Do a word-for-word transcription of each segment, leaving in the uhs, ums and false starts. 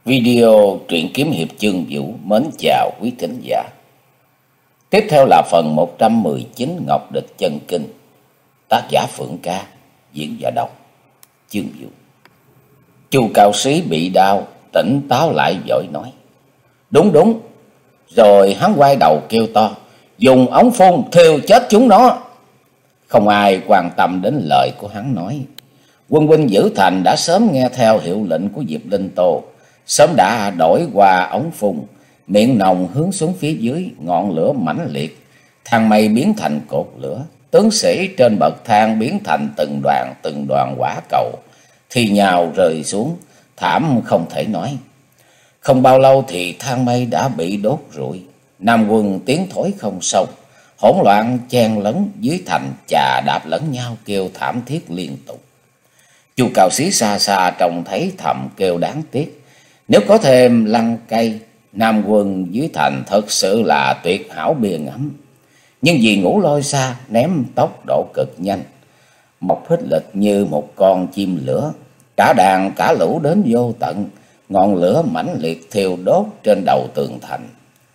Video truyện kiếm hiệp chương vũ mến chào quý thính giả. Tiếp theo là phần một trăm mười chín Ngọc Địch Chân Kinh. Tác giả Phượng Ca, diễn giả đọc chương vũ. Chu Cao Sĩ bị đau, tỉnh táo lại vội nói: Đúng đúng. Rồi hắn quay đầu kêu to: Dùng ống phun thiêu chết chúng nó. Không ai quan tâm đến lời của hắn nói. Quân binh giữ thành đã sớm nghe theo hiệu lệnh của Diệp Linh Tô, sớm đã đổi qua ống phun, miệng nòng hướng xuống phía dưới, ngọn lửa mãnh liệt, thang mây biến thành cột lửa, tướng sĩ trên bậc thang biến thành từng đoàn từng đoàn hỏa cầu, thì nhào rơi xuống, thảm không thể nói. Không bao lâu thì thang mây đã bị đốt rụi, Nam quân tiến thối không xong, hỗn loạn chen lấn dưới thành, chà đạp lẫn nhau kêu thảm thiết liên tục. Chu Cao Sĩ xa xa trông thấy thầm kêu đáng tiếc. Nếu có thêm lăng cây, Nam quân dưới thành thật sự là tuyệt hảo bia ngắm. Nhưng vì Ngũ Lôi Xa ném tốc độ cực nhanh, mọc hít lịch như một con chim lửa, cả đàn cả lũ đến vô tận, ngọn lửa mãnh liệt thiêu đốt trên đầu tường thành.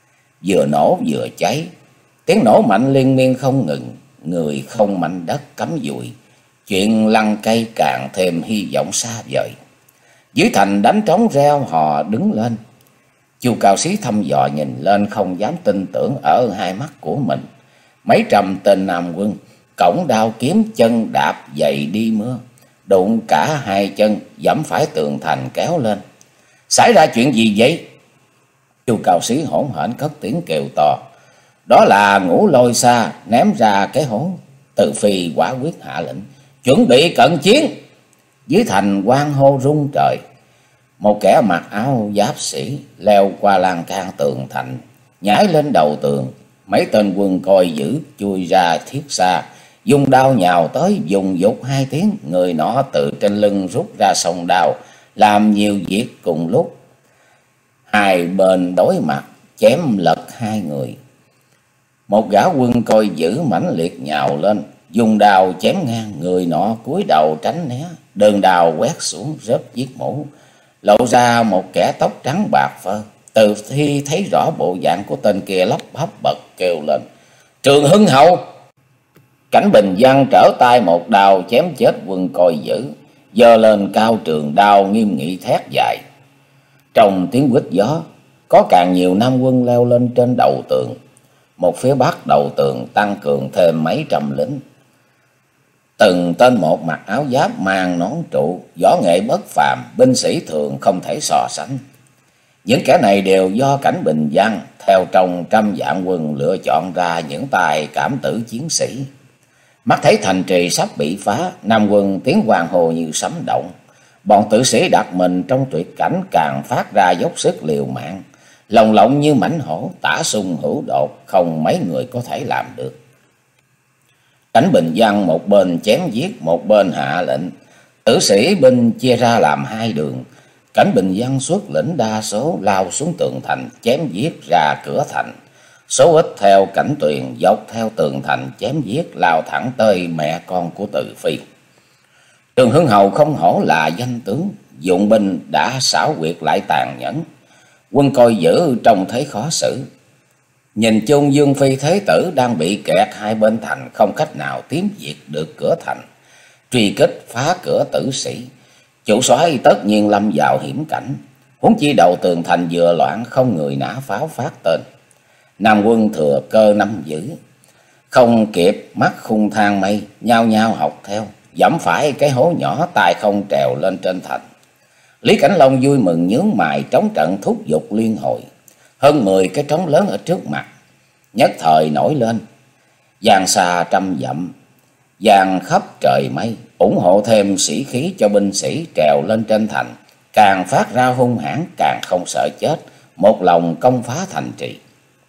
Vừa nổ vừa cháy, tiếng nổ mạnh liên miên không ngừng, người không mảnh đất cắm dùi, chuyện lăng cây càng thêm hy vọng xa vời. Dưới thành đánh trống reo hò đứng lên. Chu Cao Sĩ thăm dò nhìn lên, không dám tin tưởng ở hai mắt của mình. Mấy trăm tên Nam quân cổng đao kiếm chân đạp giày đi mưa, đụng cả hai chân dẫm phải tường thành kéo lên. Xảy ra chuyện gì vậy? Chu Cao Sĩ hỗn hển cất tiếng kêu to. Đó là Ngũ Lôi Xa ném ra cái hố. Từ Phi quả quyết hạ lệnh chuẩn bị cận chiến. Dưới thành hoan hô rung trời. Một kẻ mặc áo giáp sĩ leo qua lan can tường thành, nhảy lên đầu tường. Mấy tên quân coi giữ chui ra thiết xa, dùng đao nhào tới, dùng dục hai tiếng, người nọ từ trên lưng rút ra song đao, làm nhiều việc cùng lúc. Hai bên đối mặt chém lật hai người. Một gã quân coi giữ mãnh liệt nhào lên, dùng đao chém ngang, người nọ cúi đầu tránh né, đơn đao quét xuống rớt chiếc mũ, lộ ra một kẻ tóc trắng bạc phơ. Từ khi thấy rõ bộ dạng của tên kia, lắp bắp bật kêu lên: Trường Hưng Hậu! Cảnh Bình Văn trở tay một đao chém chết quân coi giữ, giơ lên cao trường đao nghiêm nghị thét dài. Trong tiếng huýt gió, có càng nhiều Nam quân leo lên trên đầu tường. Một phía bắc đầu tường tăng cường thêm mấy trăm lính, từng tên một mặc áo giáp, mang nón trụ, võ nghệ bất phàm, binh sĩ thường không thể so sánh. Những kẻ này đều do Cảnh Bình Văn theo trong trăm vạn quân lựa chọn ra những tài cảm tử chiến sĩ. Mắt thấy thành trì sắp bị phá, Nam quân tiếng hoàng hồ như sấm động. Bọn tử sĩ đặt mình trong tuyệt cảnh càng phát ra dốc sức liều mạng, lồng lộng như mãnh hổ, tả xung hữu đột, không mấy người có thể làm được. Cảnh Bình Văn một bên chém giết, một bên hạ lệnh. Tử sĩ binh chia ra làm hai đường. Cảnh Bình Văn xuất lĩnh đa số lao xuống tường thành, chém giết ra cửa thành. Số ít theo Cảnh Tuyền dọc theo tường thành chém giết, lao thẳng tới mẹ con của Từ Phi. Trường Hưng Hầu không hổ là danh tướng, dụng binh đã xảo quyệt lại tàn nhẫn. Quân coi giữ trông thấy khó xử. Nhìn chung Dương Phi Thế Tử đang bị kẹt hai bên thành, không cách nào tiến diệt được cửa thành. Truy kích phá cửa tử sĩ, chủ soái tất nhiên lâm vào hiểm cảnh. Huống chi đầu tường thành vừa loạn, không người nã pháo phát tên. Nam quân thừa cơ nắm giữ, không kịp mắt khung thang mây, nhao nhao học theo, dẫm phải cái hố nhỏ, tay không trèo lên trên thành. Lý Cảnh Long vui mừng nhướng mày, trống trận thúc giục liên hồi. Hơn mười cái trống lớn ở trước mặt nhất thời nổi lên, giang xa trăm dặm, giang khắp trời mây, ủng hộ thêm sĩ khí cho binh sĩ trèo lên trên thành, càng phát ra hung hãn, càng không sợ chết, một lòng công phá thành trì.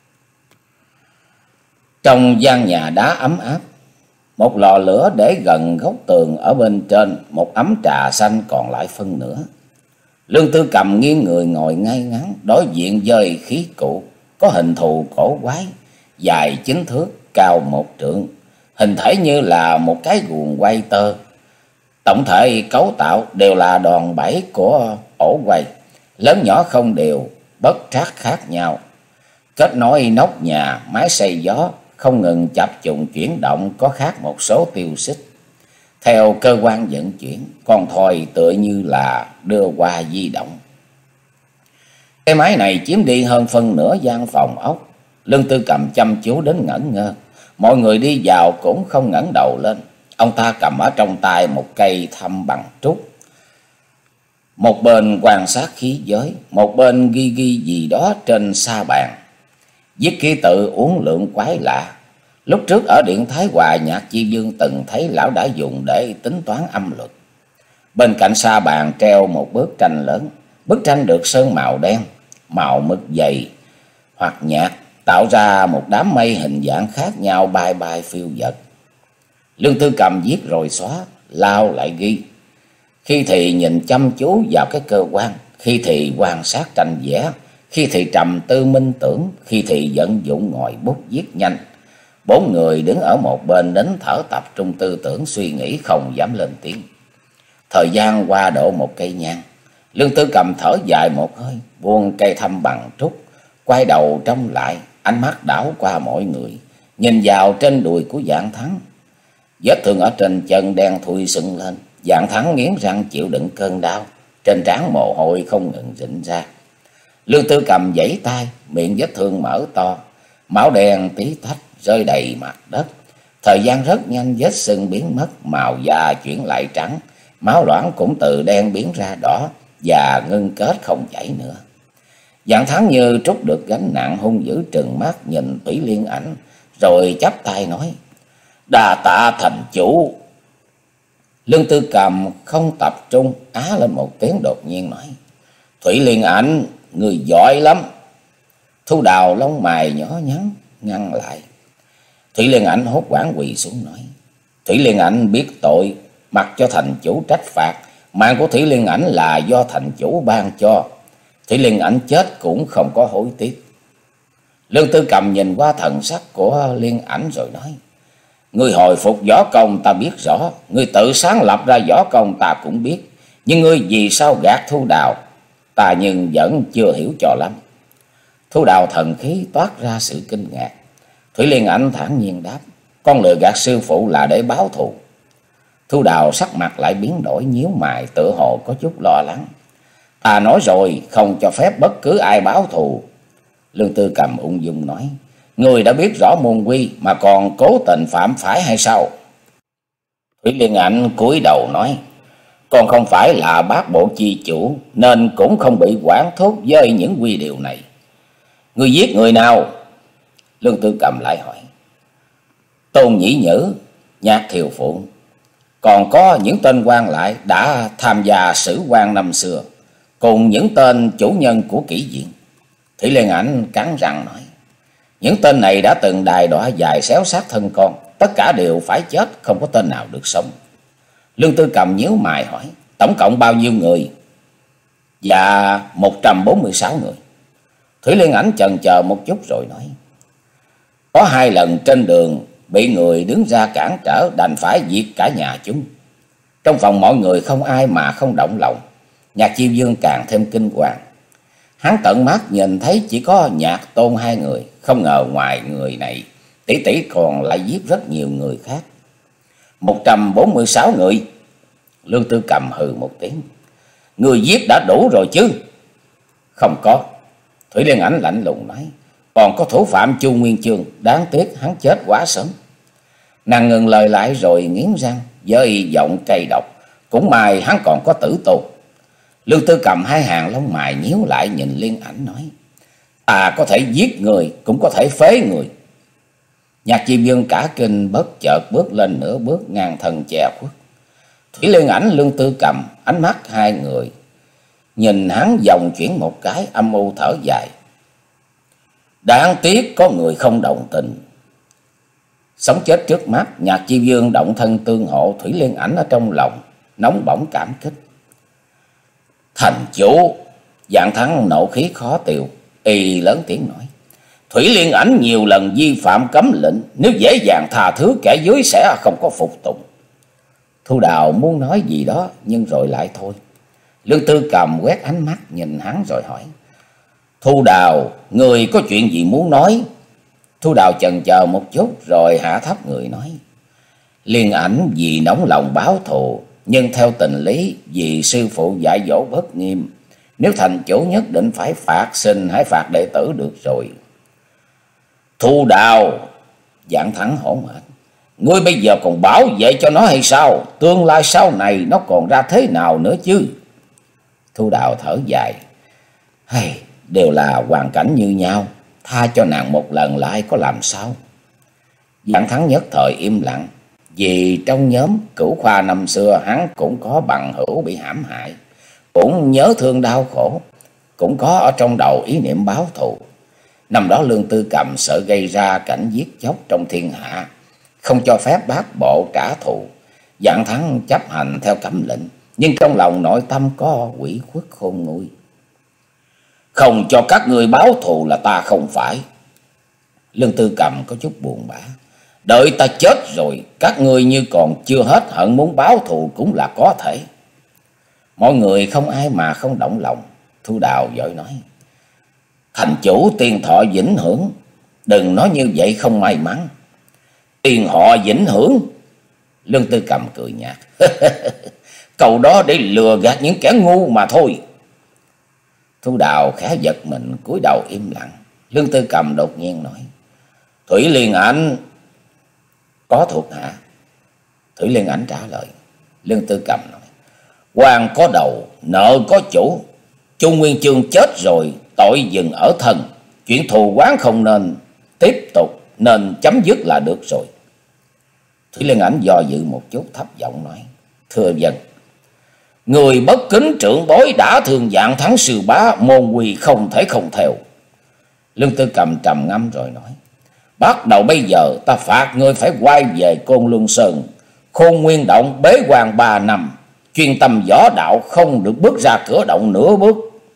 Trong gian nhà đá ấm áp, một lò lửa để gần góc tường, ở bên trên một ấm trà xanh còn lại phân nửa. Lương Tư Cầm nghiêng người ngồi ngay ngắn, đối diện với khí cụ có hình thù cổ quái, dài chín thước, cao một trượng, hình thể như là một cái guồng quay tơ. Tổng thể cấu tạo đều là đòn bẩy của ổ quay, lớn nhỏ không đều, bất trắc khác nhau. Kết nối nóc nhà, máy xay gió không ngừng chập trùng chuyển động, có khác một số tiêu xích. Theo cơ quan vận chuyển, con thoi tựa như là đưa qua di động. Cái máy này chiếm đi hơn phân nửa gian phòng ốc. Lương Tư Cầm chăm chú đến ngẩn ngơ. Mọi người đi vào cũng không ngẩng đầu lên. Ông ta cầm ở trong tay một cây thăm bằng trúc. Một bên quan sát khí giới, một bên ghi ghi gì đó trên sa bàn. Viết ký tự uốn lượn quái lạ. Lúc trước ở Điện Thái Hòa, Nhạc Chi Dương từng thấy lão đã dùng để tính toán âm luật. Bên cạnh sa bàn treo một bức tranh lớn. Bức tranh được sơn màu đen, màu mực dày hoặc nhạt, tạo ra một đám mây hình dạng khác nhau bay bay phiêu dật. Lương Tư Cầm viết rồi xóa, lao lại ghi. Khi thì nhìn chăm chú vào cái cơ quan, khi thì quan sát tranh vẽ, khi thì trầm tư minh tưởng, khi thì vận dụng ngòi bút viết nhanh. Bốn người đứng ở một bên nín thở tập trung tư tưởng suy nghĩ, không dám lên tiếng. Thời gian qua độ một cây nhang. Lương Tư Cầm thở dài một hơi, buông cây thăm bằng trúc, quay đầu trông lại, ánh mắt đảo qua mọi người, nhìn vào trên đùi của Vạn Thắng. Vết thương ở trên chân đen thui sưng lên. Vạn Thắng nghiến răng chịu đựng cơn đau, trên trán mồ hôi không ngừng rịn ra. Lương Tư Cầm giãy tay, miệng vết thương mở to, máu đen tí tách rơi đầy mặt đất. Thời gian rất nhanh, vết sưng biến mất, màu da chuyển lại trắng, máu loãng cũng từ đen biến ra đỏ và ngưng kết không chảy nữa. Vạn Thắng như trút được gánh nặng, hung dữ trừng mắt nhìn Thủy Liên Ảnh, rồi chắp tay nói: "Đa tạ thành chủ." Lương Tư Cầm không tập trung, á lên một tiếng, đột nhiên nói: "Thủy Liên Ảnh, người giỏi lắm." Thu Đào lông mày nhỏ nhắn ngăn lại. Thủy Liên Ảnh hốt hoảng quỳ xuống nói: "Thủy Liên Ảnh biết tội, mặc cho thành chủ trách phạt. Mạng của Thủy Liên Ảnh là do thành chủ ban cho. Thủy Liên Ảnh chết cũng không có hối tiếc." Lương Tư Cầm nhìn qua thần sắc của Liên Ảnh rồi nói: "Ngươi hồi phục võ công ta biết rõ, ngươi tự sáng lập ra võ công ta cũng biết, nhưng ngươi vì sao gạt Thu Đào, ta nhưng vẫn chưa hiểu cho lắm." Thu Đào thần khí toát ra sự kinh ngạc. Thủy Liên Ảnh thản nhiên đáp: "Con lừa gạt sư phụ là để báo thù." Thu Đào sắc mặt lại biến đổi, nhíu mày tựa hồ có chút lo lắng. "Ta nói rồi, không cho phép bất cứ ai báo thù." Lương Tư Cầm ung dung nói: "Người đã biết rõ môn quy mà còn cố tình phạm phải hay sao?" Thủy Liên Ảnh cúi đầu nói: "Con không phải là bát bộ chi chủ, nên cũng không bị quản thúc với những quy điều này." "Người giết người nào?" Lương Tư Cầm lại hỏi. "Tôn Nhĩ Nhữ, Nhạc Thiều Phụng, còn có những tên quan lại đã tham gia sử quan năm xưa, cùng những tên chủ nhân của kỷ viện." Thủy Liên Ảnh cắn răng nói: "Những tên này đã từng đài đọa dài xéo sát thân con, tất cả đều phải chết, không có tên nào được sống." Lương Tư Cầm nhíu mày hỏi: "Tổng cộng bao nhiêu người?" "Dạ một trăm bốn mươi sáu người." Thủy Liên Ảnh chần chờ một chút rồi nói: "Có hai lần trên đường bị người đứng ra cản trở, đành phải diệt cả nhà chúng. Trong phòng mọi người không ai mà không động lòng." Nhạc Chiêu Dương càng thêm kinh hoàng. Hắn tận mắt nhìn thấy chỉ có Nhạc Tôn hai người, không ngờ ngoài người này tỷ tỷ còn lại giết rất nhiều người khác. Một trăm bốn mươi sáu người. Lương Tư Cầm hừ một tiếng: "Người giết đã đủ rồi chứ?" "Không có." Thủy Liên Ảnh lạnh lùng nói: "Còn có thủ phạm Chu Nguyên Chương, đáng tiếc hắn chết quá sớm." Nàng ngừng lời lại rồi nghiến răng với giọng cay độc: "Cũng may hắn còn có tử tù." Lương Tư Cầm hai hàng lông mày nhíu lại nhìn Liên Ảnh nói: "Ta có thể giết người, cũng có thể phế người." Nhạc Diêm Dương cả kinh, bất chợt bước lên nửa bước, ngang thân che khuất. Thủy Liên Ảnh, Lương Tư Cầm, ánh mắt hai người nhìn hắn vòng chuyển một cái, âm u thở dài: "Đáng tiếc có người không đồng tình." Sống chết trước mắt, Nhạc Chi Dương động thân tương hộ. Thủy Liên Ảnh ở trong lòng nóng bỏng cảm kích. "Thành chủ!" Vạn Thắng nộ khí khó tiêu, y lớn tiếng nói: "Thủy Liên Ảnh nhiều lần vi phạm cấm lệnh, nếu dễ dàng tha thứ, kẻ dưới sẽ không có phục tùng." Thu Đào muốn nói gì đó nhưng rồi lại thôi. Lương Tư Cầm quét ánh mắt nhìn hắn rồi hỏi: Thu Đào, người có chuyện gì muốn nói? Thu Đào chần chờ một chút rồi hạ thấp người nói: Liên Ảnh vì nóng lòng báo thù, nhưng theo tình lý vì sư phụ dạy dỗ bất nghiêm, nếu thành chủ nhất định phải phạt, xin hãy phạt đệ tử được rồi. Thu Đào, Dạng Thắng hỗn hển: Ngươi bây giờ còn bảo vệ cho nó hay sao? Tương lai sau này nó còn ra thế nào nữa chứ? Thu Đào thở dài: Hay, đều là hoàn cảnh như nhau, tha cho nàng một lần lại có làm sao? Dạng Thắng nhất thời im lặng, vì trong nhóm Cửu Khoa năm xưa hắn cũng có bằng hữu bị hãm hại, cũng nhớ thương đau khổ, cũng có ở trong đầu ý niệm báo thù. Năm đó Lương Tư Cầm sợ gây ra cảnh giết chóc trong thiên hạ, không cho phép bác bộ trả thù. Dạng Thắng chấp hành theo cấm lệnh, nhưng trong lòng nội tâm có ủy khuất khôn nguôi. Không cho các người báo thù là ta không phải. Lương Tư Cầm có chút buồn bã: Đợi ta chết rồi, các ngươi như còn chưa hết hận muốn báo thù cũng là có thể. Mọi người không ai mà không động lòng. Thu Đào vội nói: Thành chủ tiền thọ vĩnh hưởng, đừng nói như vậy không may mắn. Tiền họ vĩnh hưởng? Lương Tư Cầm cười nhạt: Câu đó để lừa gạt những kẻ ngu mà thôi. Thu Đào khá giật mình, cúi đầu im lặng. Lương Tư Cầm đột nhiên nói: Thủy Liên Ảnh có thuộc hạ? Thủy Liên Ảnh trả lời. Lương Tư Cầm nói: Quan có đầu, nợ có chủ. Chu Nguyên Chương chết rồi, tội dừng ở thân. Chuyện thù oán không nên tiếp tục, nên chấm dứt là được rồi. Thủy Liên Ảnh do dự một chút, thấp giọng nói: Thưa dân, người bất kính trưởng bối đã thường Dạng Thắng sư bá, môn quy không thể không theo. Lương Tư Cầm trầm ngâm rồi nói: Bắt đầu bây giờ ta phạt ngươi phải quay về Côn Luân Sơn, Khôn Nguyên Động bế quan ba năm, chuyên tâm võ đạo, không được bước ra cửa động nửa bước.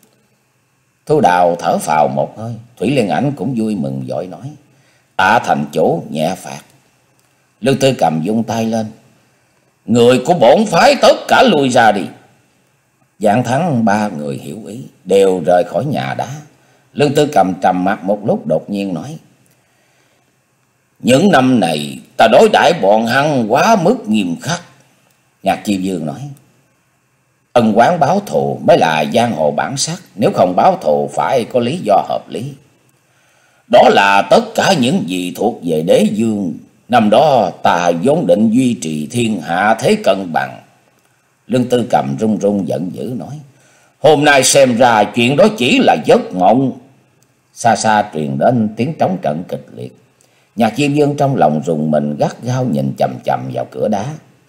Thu Đào thở phào một hơi. Thủy Liên Ảnh cũng vui mừng vội nói: Tạ thành chủ nhẹ phạt. Lương Tư Cầm vung tay lên: Người của bổn phái tất cả lui ra đi. Dạng Thắng ba người hiểu ý, đều rời khỏi nhà đá. Lương Tư Cầm trầm mặt một lúc, đột nhiên nói: Những năm này ta đối đãi bọn hắn quá mức nghiêm khắc. Nhạc Chi Vương nói: Ân oán báo thù mới là giang hồ bản sắc, nếu không báo thù phải có lý do hợp lý. Đó là tất cả những gì thuộc về đế dương. Năm đó ta vốn định duy trì thiên hạ thế cân bằng. Lương Tư Cầm run run giận dữ nói: Hôm nay xem ra chuyện đó chỉ là giấc mộng. Xa xa truyền đến tiếng trống trận kịch liệt. Nhạc Chi Vương trong lòng rùng mình, gắt gao nhìn chằm chằm vào cửa đá.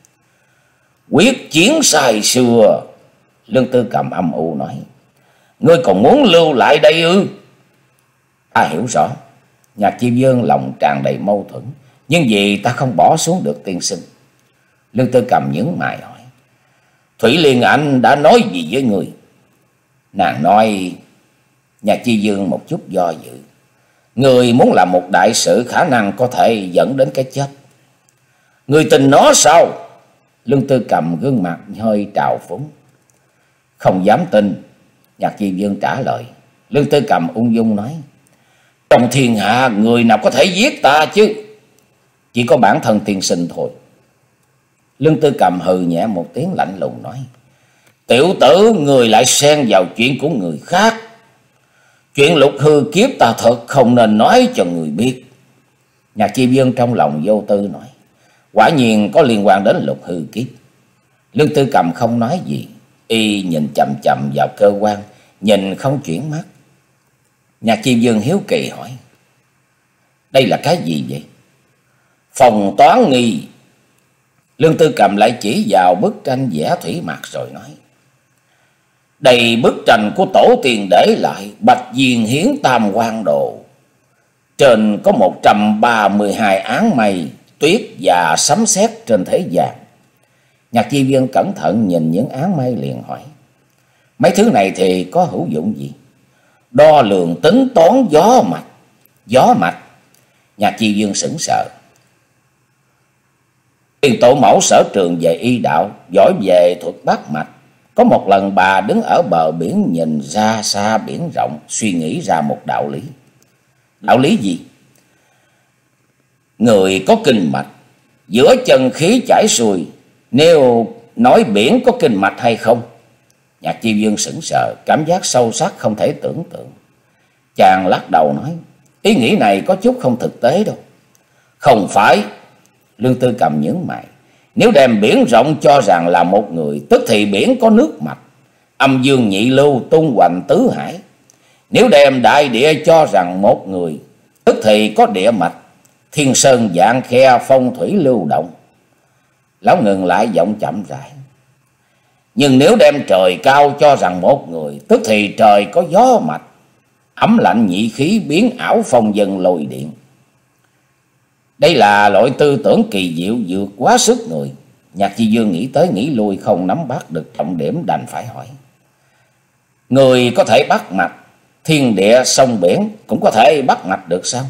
Quyết chiến sai xưa. Lương Tư Cầm âm u nói: Ngươi còn muốn lưu lại đây ư? Ta hiểu rõ. Nhạc Chi Vương lòng tràn đầy mâu thuẫn: Nhưng vì ta không bỏ xuống được tiên sinh. Lương Tư Cầm nhướng mày hỏi: Thủy Liên Ảnh đã nói gì với người? Nàng nói... Nhạc Chi Vương một chút do dự: Người muốn làm một đại sự khả năng có thể dẫn đến cái chết. Người tin nó sao? Lương Tư Cầm gương mặt hơi trào phúng: Không dám tin. Nhạc Chi Vương trả lời. Lương Tư Cầm ung dung nói: Trong thiên hạ người nào có thể giết ta chứ? Chỉ có bản thân tiên sinh thôi. Lương Tư Cầm hừ nhẹ một tiếng lạnh lùng nói: Tiểu tử, người lại xen vào chuyện của người khác. Chuyện Lục Hư kiếp ta thật không nên nói cho người biết. Nhạc Chi Vương trong lòng vô tư nói: Quả nhiên có liên quan đến Lục Hư kiếp. Lương Tư Cầm không nói gì, y nhìn chằm chằm vào cơ quan, nhìn không chuyển mắt. Nhạc Chi Vương hiếu kỳ hỏi: Đây là cái gì vậy? Phòng toán nghi. Lương Tư Cầm lại chỉ vào bức tranh vẽ thủy mặc rồi nói: Đây bức tranh của tổ tiên để lại Bạch Diên Hiến Tam Quan Đồ. Trên có một trăm ba mươi hai áng mây, tuyết và sấm sét trên thế gian. Nhạc Chi Vương cẩn thận nhìn những áng mây liền hỏi: Mấy thứ này thì có hữu dụng gì? Đo lường tính toán gió mạch. Gió mạch? Nhạc Chi Vương sững sờ. Tiền tổ mẫu sở trường về y đạo, giỏi về thuật bắt mạch, Có một lần bà đứng ở bờ biển nhìn ra xa biển rộng, suy nghĩ ra một đạo lý. Đạo lý gì? Người có kinh mạch, giữa chân khí chảy xuôi, nếu nói biển có kinh mạch hay không? Nhạc Chi Dương sững sờ, cảm giác sâu sắc không thể tưởng tượng. Chàng lắc đầu nói, ý nghĩ này có chút không thực tế đâu. Không phải. Lương Tư Cầm nhướng mày. Nếu đem biển rộng cho rằng là một người, tức thì biển có nước mạch, âm dương nhị lưu tung hoành tứ hải. Nếu đem đại địa cho rằng một người, tức thì có địa mạch, thiên sơn vạn khe, phong thủy lưu động. Lão ngừng lại, giọng chậm rãi. Nhưng nếu đem trời cao cho rằng một người, tức thì trời có gió mạch, ấm lạnh nhị khí, biến ảo phong dân lôi điện. Đây là loại tư tưởng kỳ diệu vượt quá sức người. Nhạc Chi Dương nghĩ tới nghĩ lui, không nắm bắt được trọng điểm, đành phải hỏi. Người có thể bắt mạch thiên địa sông biển, cũng có thể bắt mạch được sao?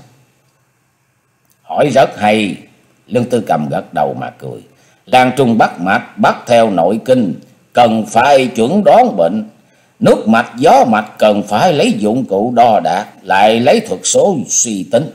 Hỏi rất hay. Lương Tư Cầm gật đầu mà cười. Lan trung bắt mạch, bắt theo nội kinh, cần phải chuẩn đoán bệnh. Nước mạch gió mạch cần phải lấy dụng cụ đo đạc, lại lấy thuật số suy tính.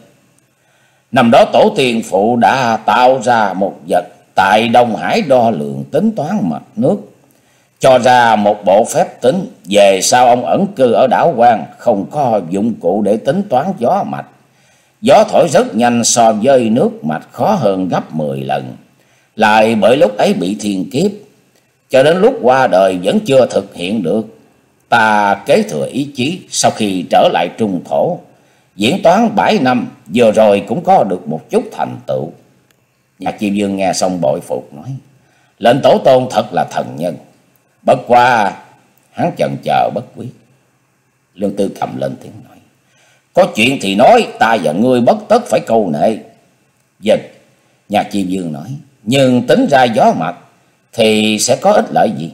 Năm đó tổ tiên phụ đã tạo ra một vật tại Đông Hải đo lường tính toán mạch nước, cho ra một bộ phép tính. Về sau ông ẩn cư ở đảo Quan, không có dụng cụ để tính toán gió mạch. Gió thổi rất nhanh, so với nước mạch khó hơn gấp mười lần. Lại bởi lúc ấy bị thiên kiếp, cho đến lúc qua đời vẫn chưa thực hiện được. Ta kế thừa ý chí, sau khi trở lại trung thổ, diễn toán bảy năm, vừa rồi cũng có được một chút thành tựu. Nhạc Chi Dương nghe xong bội phục nói, lệnh tổ tôn thật là thần nhân. Bất qua hắn chần chờ bất quyết. Lương Tư Cầm lên tiếng nói, có chuyện thì nói, ta và ngươi bất tất phải câu nệ. Dịch. Nhạc Chi Dương nói, nhưng tính ra gió mạch thì sẽ có ích lợi gì?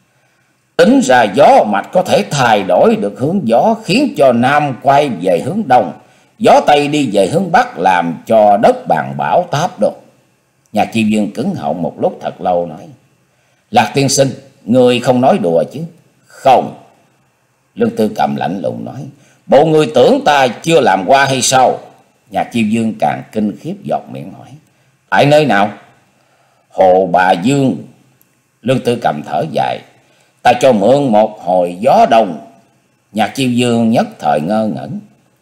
Tính ra gió mạch có thể thay đổi được hướng gió, khiến cho nam quay về hướng đông, gió tây đi về hướng bắc, làm cho đất bàn bão táp đổ. Nhạc Chi Dương cứng họng một lúc thật lâu nói, Lạc tiên sinh, người không nói đùa chứ? Không. Lương Tư Cầm lạnh lùng nói, bộ người tưởng ta chưa làm qua hay sao? Nhạc Chi Dương càng kinh khiếp, giọt miệng hỏi, tại nơi nào? Hồ Bà Dương. Lương Tư Cầm thở dài, ta cho mượn một hồi gió đông. Nhạc Chi Dương nhất thời ngơ ngẩn.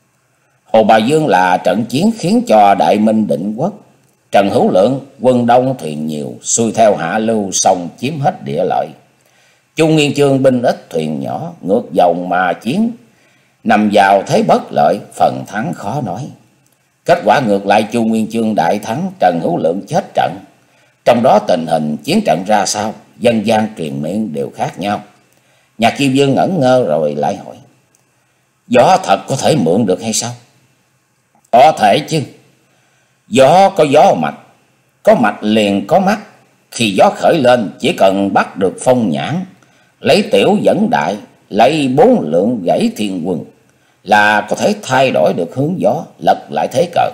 Hồ Bà Dương là trận chiến khiến cho Đại Minh định quốc, Trần Hữu Lượng quân đông thuyền nhiều, xuôi theo hạ lưu sông chiếm hết địa lợi. Chu Nguyên Chương binh ít thuyền nhỏ, ngược dòng mà chiến, nằm vào thế bất lợi, phần thắng khó nói. Kết quả ngược lại Chu Nguyên Chương đại thắng, Trần Hữu Lượng chết trận. Trong đó tình hình chiến trận ra sao, dân gian truyền miệng đều khác nhau. Nhạc Chi Dương ngẩn ngơ rồi lại hỏi, gió thật có thể mượn được hay sao? Có thể chứ. Gió có gió mạch, có mạch liền có mắt. Khi gió khởi lên, chỉ cần bắt được phong nhãn, lấy tiểu dẫn đại, lấy bốn lượng gãy thiên quân, là có thể thay đổi được hướng gió, lật lại thế cờ.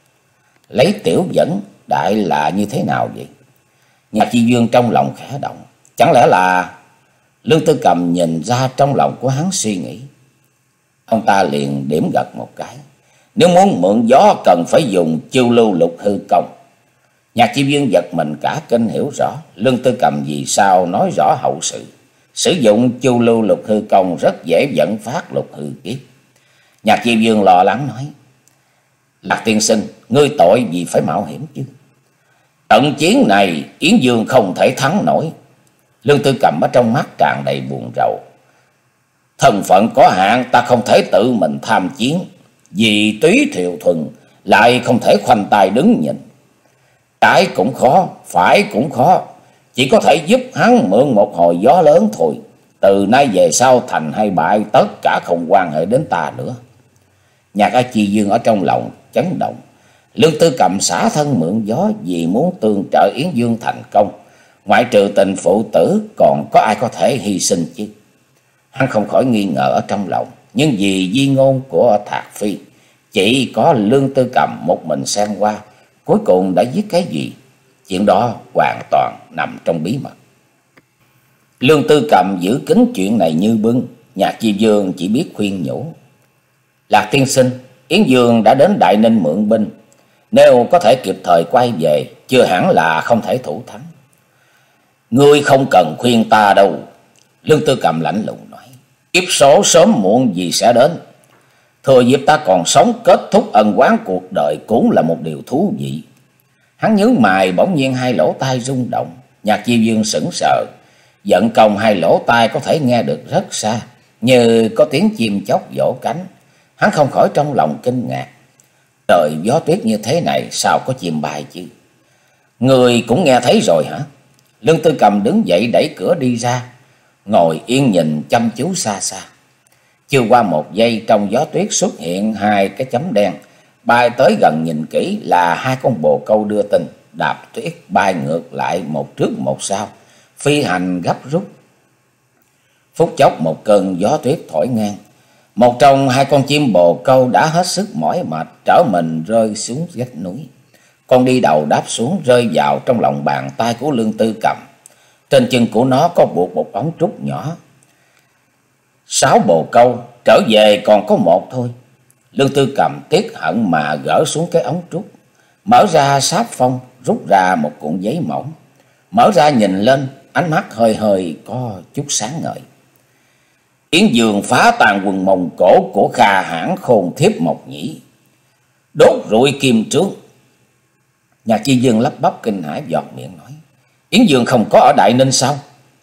Lấy tiểu dẫn đại là như thế nào vậy? Nhạc Chi Dương trong lòng khẽ động. Chẳng lẽ là... Lương Tư Cầm nhìn ra trong lòng của hắn suy nghĩ. Ông ta liền điểm gật một cái. Nếu muốn mượn gió cần phải dùng chiêu lưu lục hư công. Nhạc Chi Dương giật mình cả kinh, hiểu rõ Lương Tư Cầm vì sao nói rõ hậu sự. Sử dụng chiêu lưu lục hư công rất dễ dẫn phát lục hư kiếp. Nhạc Chi Dương lo lắng nói, Lạc tiên sinh, ngươi tội gì phải mạo hiểm chứ? Trận chiến này Yến Dương không thể thắng nổi. Lương Tư Cầm ở trong mắt tràn đầy buồn rầu. Thân phận có hạn, ta không thể tự mình tham chiến. Vì Túy Thiệu Thuần lại không thể khoanh tay đứng nhìn. Trái cũng khó, phải cũng khó. Chỉ có thể giúp hắn mượn một hồi gió lớn thôi. Từ nay về sau thành hay bại, tất cả không quan hệ đến ta nữa. Nhạc A Chi Dương ở trong lòng chấn động. Lương Tư Cầm xả thân mượn gió vì muốn tương trợ Yến Dương thành công. Ngoại trừ tình phụ tử, còn có ai có thể hy sinh chứ? Hắn không khỏi nghi ngờ ở trong lòng. Nhưng vì di ngôn của Thạc Phi, chỉ có Lương Tư Cầm một mình xem qua, cuối cùng đã giết cái gì? Chuyện đó hoàn toàn nằm trong bí mật. Lương Tư Cầm giữ kín chuyện này như bưng. Nhạc Chi Dương chỉ biết khuyên nhủ. Lạc tiên sinh, Yến Dương đã đến Đại Ninh mượn binh, nếu có thể kịp thời quay về, chưa hẳn là không thể thủ thắng. Ngươi không cần khuyên ta đâu. Lương Tư Cầm lạnh lùng nói. Kiếp số sớm muộn gì sẽ đến. Thừa dịp ta còn sống kết thúc ân oán cuộc đời cũng là một điều thú vị. Hắn nhướng mày, bỗng nhiên hai lỗ tai rung động. Nhạc Chi Dương sững sờ. Giận công hai lỗ tai có thể nghe được rất xa, như có tiếng chim chóc vỗ cánh. Hắn không khỏi trong lòng kinh ngạc. Trời gió tuyết như thế này sao có chim bay chứ? Người cũng nghe thấy rồi hả? Lương Tư Cầm đứng dậy đẩy cửa đi ra, ngồi yên nhìn chăm chú xa xa. Chưa qua một giây, trong gió tuyết xuất hiện hai cái chấm đen, bay tới gần nhìn kỹ là hai con bồ câu đưa tin, đạp tuyết bay ngược lại một trước một sau, phi hành gấp rút. Phút chốc một cơn gió tuyết thổi ngang, một trong hai con chim bồ câu đã hết sức mỏi mệt trở mình rơi xuống vách núi. Con đi đầu đáp xuống rơi vào trong lòng bàn tay của Lương Tư Cầm. Trên chân của nó có buộc một ống trúc nhỏ. Sáu bồ câu trở về còn có một thôi. Lương Tư Cầm tiếc hận mà gỡ xuống cái ống trúc, mở ra sáp phong, rút ra một cuộn giấy mỏng, mở ra nhìn lên, ánh mắt hơi hơi có chút sáng ngời. Yến Dương phá tàn quần Mông Cổ của Kha hãn Khôn Thiếp Mộc Nhĩ, đốt rụi kim trướng. Nhạc Chi Dương lắp bắp kinh hãi giọt miệng nói. Yến Dương không có ở Đại Ninh sao?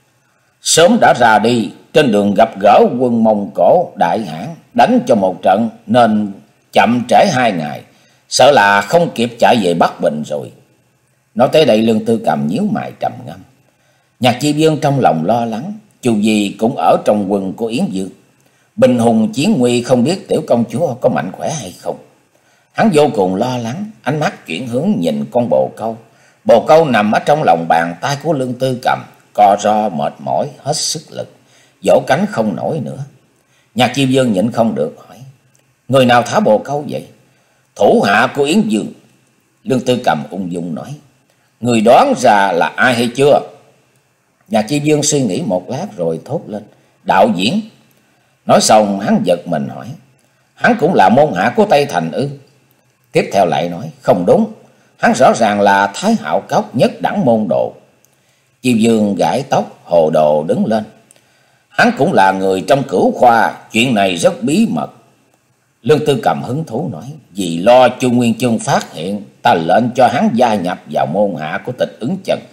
Sớm đã ra đi, trên đường gặp gỡ quân Mông Cổ Đại Hãn, đánh cho một trận nên chậm trễ hai ngày, sợ là không kịp chạy về Bắc Bình rồi. Nói tới đây Lương Tư Cầm nhíu mày trầm ngâm. Nhạc Chi Dương trong lòng lo lắng, dù gì cũng ở trong quân của Yến Dương. Bình hùng chiến nguy, không biết tiểu công chúa có mạnh khỏe hay không. Hắn vô cùng lo lắng, ánh mắt chuyển hướng nhìn con bồ câu. Bồ câu nằm ở trong lòng bàn tay của Lương Tư Cầm, co ro mệt mỏi hết sức lực, vỗ cánh không nổi nữa. Nhạc Chi Dương nhịn không được hỏi. Người nào thả bồ câu vậy? Thủ hạ của Yến Dương. Lương Tư Cầm ung dung nói. Người đoán ra là ai hay chưa? Nhạc Chi Dương suy nghĩ một lát rồi thốt lên. Đạo diễn. Nói xong hắn giật mình hỏi. Hắn cũng là môn hạ của Tây Thành ư? Tiếp theo lại nói. Không đúng, hắn rõ ràng là Thái Hạo Cốc nhất đẳng môn đồ. Chi Dương gãi tóc hồ đồ đứng lên. Hắn cũng là người trong Cửu Khoa, chuyện này rất bí mật. Lương Tư Cầm hứng thú nói. Vì lo Chu Nguyên Chương phát hiện, ta lệnh cho hắn gia nhập vào môn hạ của Tịch Ứng Chân.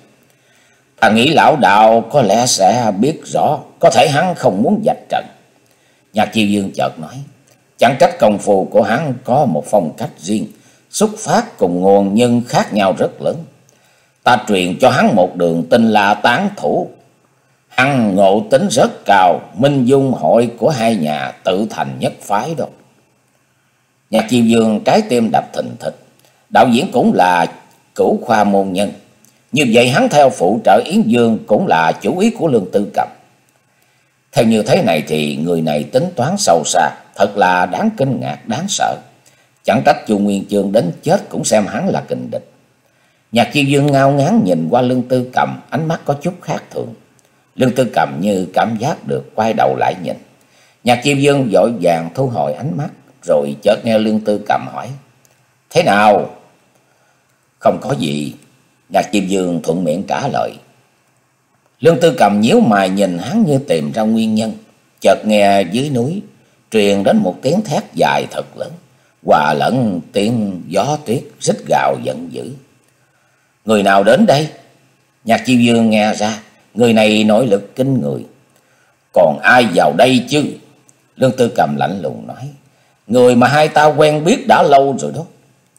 Ta nghĩ lão đạo có lẽ sẽ biết rõ, có thể hắn không muốn vạch trần. Nhạc Chi Dương chợt nói. Chẳng trách công phu của hắn có một phong cách riêng, xuất phát cùng nguồn nhưng khác nhau rất lớn. Ta truyền cho hắn một đường tên là Tán Thủ. Hắn ngộ tính rất cao, minh dung hội của hai nhà tự thành nhất phái đó. Nhạc Chi Dương trái tim đập thình thịch. Đạo diễn cũng là Cửu Khoa môn nhân, như vậy hắn theo phụ trợ Yến Dương cũng là chủ ý của Lương Tư Cầm. Theo như thế này thì người này tính toán sâu xa, thật là đáng kinh ngạc, đáng sợ. Chẳng trách Chu Nguyên Chương đến chết cũng xem hắn là kình địch. Nhạc Chi Dương ngao ngán nhìn qua Lương Tư Cầm, ánh mắt có chút khác thường. Lương Tư Cầm như cảm giác được, quay đầu lại nhìn. Nhạc Chi Dương vội vàng thu hồi ánh mắt, rồi chợt nghe Lương Tư Cầm hỏi. Thế nào? Không có gì. Nhạc Chi Dương thuận miệng trả lời. Lương Tư Cầm nhíu mày nhìn hắn như tìm ra nguyên nhân. Chợt nghe dưới núi truyền đến một tiếng thét dài thật lớn, hòa lẫn tiếng gió tuyết rít gào giận dữ. Người nào đến đây? Nhạc Chi Dương nghe ra người này nội lực kinh người. Còn ai vào đây chứ? Lương Tư Cầm lạnh lùng nói. Người mà hai ta quen biết đã lâu rồi đó.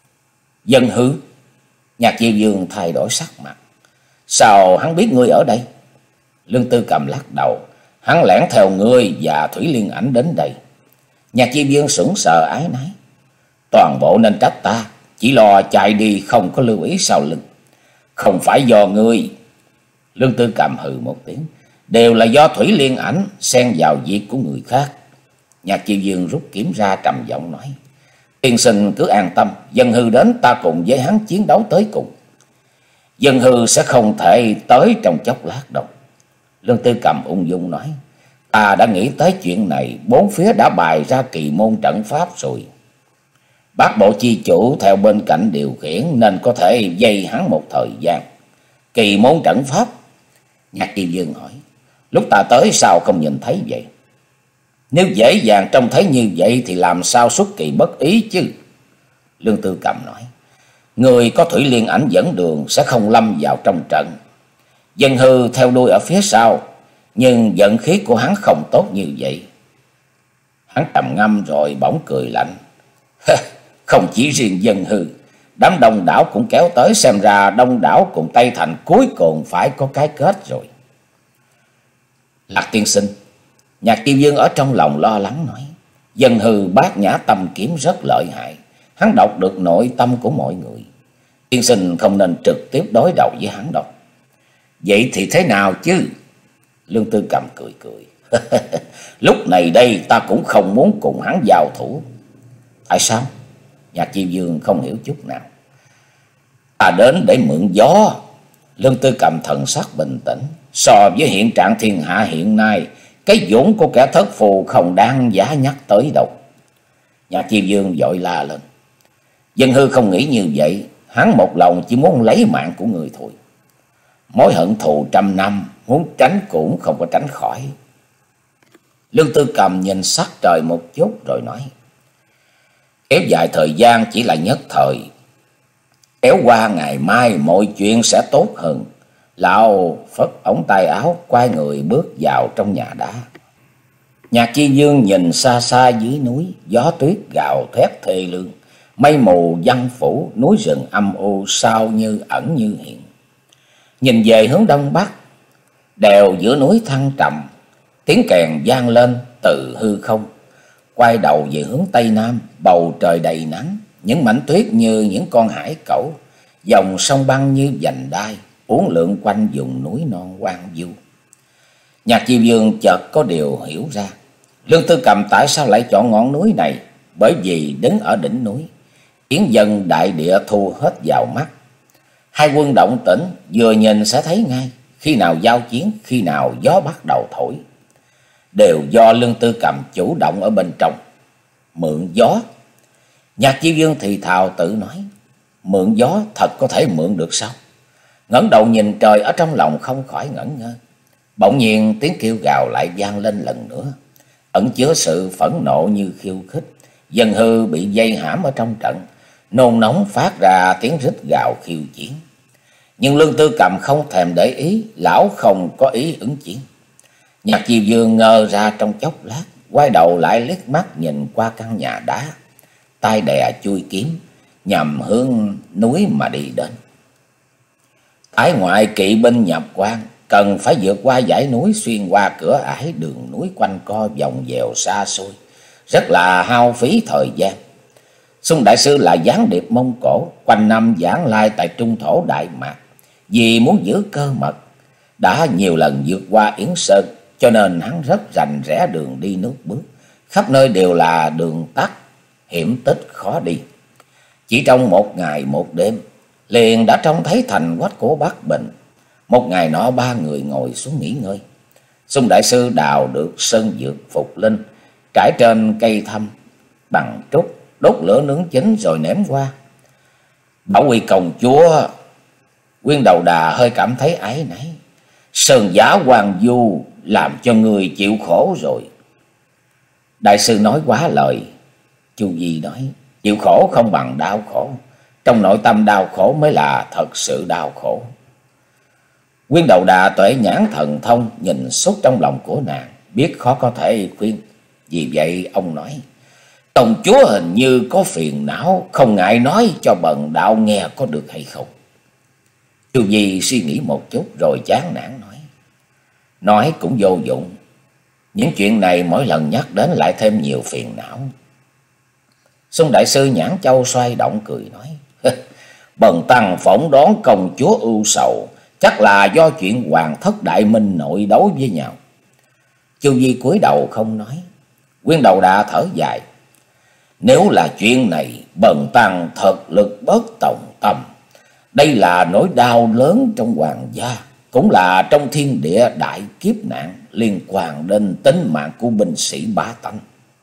Dân Hư. Nhạc Chi Dương thay đổi sắc mặt. Sao hắn biết ngươi ở đây? Lương Tư Cầm lắc đầu. Hắn lẻn theo ngươi và Thủy Liên Ảnh đến đây. Nhạc Chi Dương sững sờ ái nái. Toàn bộ nên trách ta, chỉ lo chạy đi không có lưu ý sau lưng. Không phải do ngươi. Lương Tư Cầm hừ một tiếng. Đều là do Thủy Liên Ảnh xen vào việc của người khác. Nhạc Chi Dương rút kiếm ra trầm giọng nói. Tiên sinh cứ an tâm, Dân Hư đến ta cùng với hắn chiến đấu tới cùng. Dân Hư sẽ không thể tới trong chốc lát đâu. Lương Tư Cầm ung dung nói: Ta đã nghĩ tới chuyện này, bốn phía đã bày ra kỳ môn trận pháp rồi. Bát bộ chi chủ theo bên cạnh điều khiển nên có thể dây hắn một thời gian. Kỳ môn trận pháp? Nhạc Kim Dương hỏi. Lúc ta tới sao không nhìn thấy vậy? Nếu dễ dàng trông thấy như vậy thì làm sao xuất kỳ bất ý chứ? Lương Tư Cầm nói. Người có Thủy Liên Ảnh dẫn đường sẽ không lâm vào trong trận. Dân Hư theo đuôi ở phía sau, nhưng vận khí của hắn không tốt như vậy. Hắn trầm ngâm rồi bỗng cười lạnh. Không chỉ riêng Dân Hư, đám Đông Đảo cũng kéo tới, xem ra Đông Đảo cùng Tây Thành cuối cùng phải có cái kết rồi. Lạc tiên sinh, Nhạc Kim Dương ở trong lòng lo lắng nói. Dân Hư Bát Nhã Tâm Kiếm rất lợi hại, hắn đọc được nội tâm của mọi người. Tiên sinh không nên trực tiếp đối đầu với hắn đâu. Vậy thì thế nào chứ? Lương Tư Cầm cười cười. Lúc này đây ta cũng không muốn cùng hắn giao thủ. Tại sao? Nhạc Kim Dương không hiểu chút nào. Ta đến để mượn gió. Lương Tư Cầm thần sắc bình tĩnh. So với hiện trạng thiên hạ hiện nay, cái dũng của kẻ thất phù không đáng giá nhắc tới đâu. Nhạc Kim Dương vội la lên. Dân Hư không nghĩ như vậy. Hắn một lòng chỉ muốn lấy mạng của người thôi. Mối hận thù trăm năm, muốn tránh cũng không có tránh khỏi. Lương Tư Cầm nhìn sắc trời một chút rồi nói. Kéo dài thời gian chỉ là nhất thời. Kéo qua ngày mai mọi chuyện sẽ tốt hơn. Lão phất ống tay áo, quay người bước vào trong nhà đá. Nhạc Chi Dương nhìn xa xa dưới núi, gió tuyết gào thét thê lương. Mây mù giăng phủ, núi rừng âm u sao như ẩn như hiện. Nhìn về hướng đông bắc, đèo giữa núi thăng trầm, tiếng kèn vang lên từ hư không. Quay đầu về hướng tây nam, bầu trời đầy nắng, những mảnh tuyết như những con hải cẩu, dòng sông băng như vành đai uốn lượn quanh vùng núi non hoang vu. Nhạc Diêm Dương chợt có điều hiểu ra, Lương Tư Cầm tại sao lại chọn ngọn núi này? Bởi vì đứng ở đỉnh núi, chiến dân đại địa thu hết vào mắt. Hai quân động tĩnh, vừa nhìn sẽ thấy ngay khi nào giao chiến, khi nào gió bắt đầu thổi. Đều do Lương Tư Cầm chủ động ở bên trong. Mượn gió. Nhạc Chi Dương thì thào tự nói. Mượn gió thật có thể mượn được sao? Ngẩng đầu nhìn trời, ở trong lòng không khỏi ngẩn ngơ. Bỗng nhiên tiếng kêu gào lại vang lên lần nữa, ẩn chứa sự phẫn nộ như khiêu khích. Dân Hư bị dây hãm ở trong trận, nôn nóng phát ra tiếng rít gào khiêu chiến. Nhưng Lương Tư Cầm không thèm để ý, lão không có ý ứng chiến. Nhạc Chi Dương ngơ ra trong chốc lát, quay đầu lại liếc mắt nhìn qua căn nhà đá, tay đè chui kiếm nhằm hướng núi mà đi đến. Ái ngoại kỵ binh nhập quan, cần phải vượt qua dãy núi, xuyên qua cửa ải, đường núi quanh co vòng vèo xa xôi, rất là hao phí thời gian. Xung đại sư là gián điệp Mông Cổ, quanh năm giảng lai tại trung thổ Đại Mạc, vì muốn giữ cơ mật, đã nhiều lần vượt qua Yến Sơn, cho nên hắn rất rành rẽ đường đi nước bước, khắp nơi đều là đường tắt, hiểm tích khó đi. Chỉ trong một ngày một đêm, liền đã trông thấy thành quách của Bắc Bình. Một ngày nọ ba người ngồi xuống nghỉ ngơi. Xung đại sư đào được sơn dược phục linh, trải trên cây thâm bằng trúc, đốt lửa nướng chín rồi ném qua. Bảo Quy công chúa. Nguyên Đầu Đà hơi cảm thấy áy náy. Sơn giả Hoàng Du làm cho người chịu khổ rồi. Đại sư nói quá lời. Chu Di nói, chịu khổ không bằng đau khổ. Trong nội tâm đau khổ mới là thật sự đau khổ. Nguyên Đầu Đà tuệ nhãn thần thông, nhìn suốt trong lòng của nàng, biết khó có thể khuyên. Vì vậy ông nói, công chúa hình như có phiền não, không ngại nói cho bần đạo nghe có được hay không? Chu Di suy nghĩ một chút rồi chán nản nói, nói cũng vô dụng. Những chuyện này mỗi lần nhắc đến lại thêm nhiều phiền não. Xung đại sư nhãn châu xoay động cười nói, bần tăng phỏng đoán công chúa ưu sầu, chắc là do chuyện hoàng thất đại minh nội đấu với nhau. Chu Di cúi đầu không nói. Nguyên Đầu Đà thở dài, nếu là chuyện này, bần tăng thật lực bất tòng tâm. Đây là nỗi đau lớn trong hoàng gia, cũng là trong thiên địa đại kiếp nạn liên quan đến tính mạng của binh sĩ bá tánh.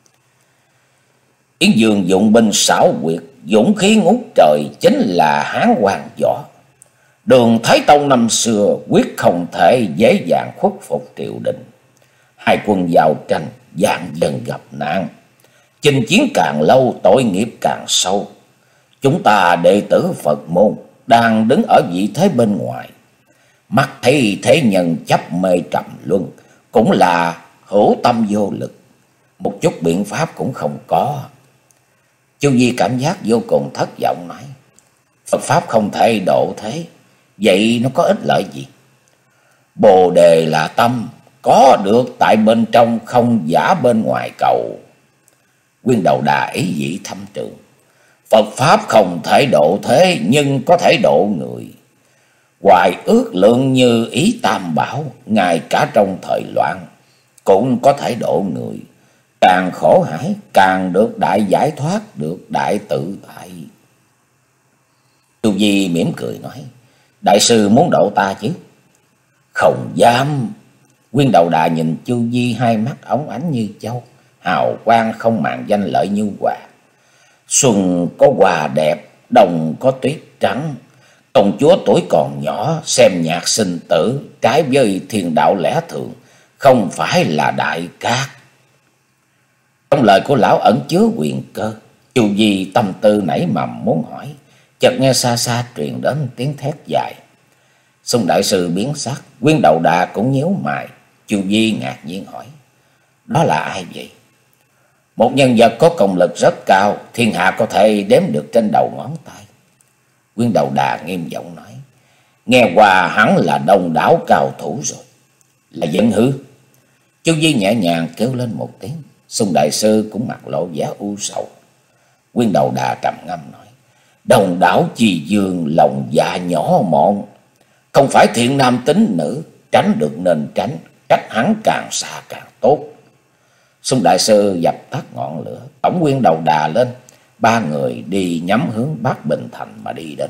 Yến Dương dụng binh xảo quyệt, dũng khí ngút trời, chính là hán hoàng võ. Đường Thái Tông năm xưa quyết không thể dễ dàng khuất phục triều đình. Hai quân giao tranh, vạn dân gặp nạn, chinh chiến càng lâu tội nghiệp càng sâu. Chúng ta đệ tử Phật môn đang đứng ở vị thế bên ngoài, mắt thấy thế nhân chấp mê trầm luân, cũng là hữu tâm vô lực, một chút biện pháp cũng không có. Chu Di cảm giác vô cùng thất vọng, nói: Phật pháp không thể độ thế, vậy nó có ích lợi gì? Bồ đề là tâm, có được tại bên trong, không giả bên ngoài cầu. Nguyên Đầu Đà ý vị thâm trường: Phật pháp không thể độ thế, nhưng có thể độ người. Hoài ước lượng như ý Tam Bảo, ngay cả trong thời loạn cũng có thể độ người. Càng khổ hải càng được đại giải thoát, được đại tự tại. Chu Di mỉm cười nói: Đại sư muốn độ ta chứ? Không dám. Nguyên Đầu Đà nhìn Chu Di, hai mắt óng ánh như châu, hào quang không màng danh lợi như hòa. Xuân có hoa đẹp, đồng có tuyết trắng. Công chúa tuổi còn nhỏ, xem nhạc sinh tử, trái với thiên đạo lẽ thường, không phải là đại cát. Trong lời của lão ẩn chứa quyền cơ. Chu Di tâm tư nảy mầm muốn hỏi, chợt nghe xa xa truyền đến tiếng thét dài. Xung đại sư biến sắc, Nguyên Đầu Đà cũng nhíu mày. Chu Di ngạc nhiên hỏi: Đó là ai vậy? Một nhân vật có công lực rất cao, thiên hạ có thể đếm được trên đầu ngón tay. Nguyên Đầu Đà nghiêm giọng nói: Nghe qua hắn là đông đảo cao thủ rồi. Là Dân Hư? Chu Di nhẹ nhàng kêu lên một tiếng. Xung đại sư cũng mặt lộ vẻ u sầu. Nguyên Đầu Đà trầm ngâm nói: Đông đảo chi dương, lòng dạ nhỏ mọn, không phải thiện nam tín nữ, tránh được nên tránh, cách hắn càng xa càng tốt. Xung đại sư dập tắt ngọn lửa, tổng Nguyên Đầu Đà lên, ba người đi nhắm hướng Bắc Bình Thành mà đi đến.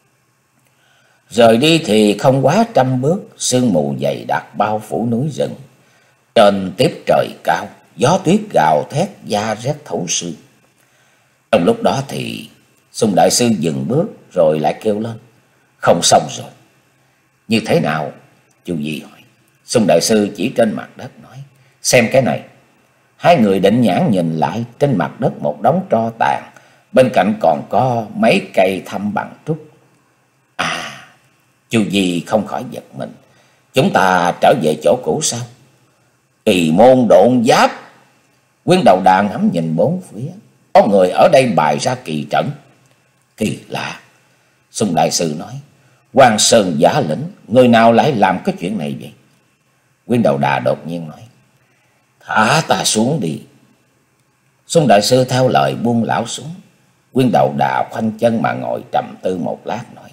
Rời đi thì không quá trăm bước, sương mù dày đặc bao phủ núi rừng. Trên tiếp trời cao, gió tuyết gào thét, da rét thấu xương. Trong lúc đó thì Xung đại sư dừng bước rồi lại kêu lên: Không xong rồi. Như thế nào? Chu Di hỏi. Xung đại sư chỉ trên mặt đất nói: Xem cái này. Hai người định nhãn nhìn lại, trên mặt đất một đống tro tàn, bên cạnh còn có mấy cây thăm bằng trúc. À! Chu Di không khỏi giật mình. Chúng ta trở về chỗ cũ sao? Kỳ môn độn giáp. Nguyên Đầu Đà ngắm nhìn bốn phía, có người ở đây bày ra kỳ trận. Kỳ lạ. Xung đại sư nói: Quan Sơn giả lĩnh, người nào lại làm cái chuyện này vậy? Nguyên Đầu Đà đột nhiên nói: Thả ta xuống đi. Xung đại sư theo lời buông lão xuống. Nguyên Đầu Đà khoanh chân mà ngồi trầm tư một lát nói: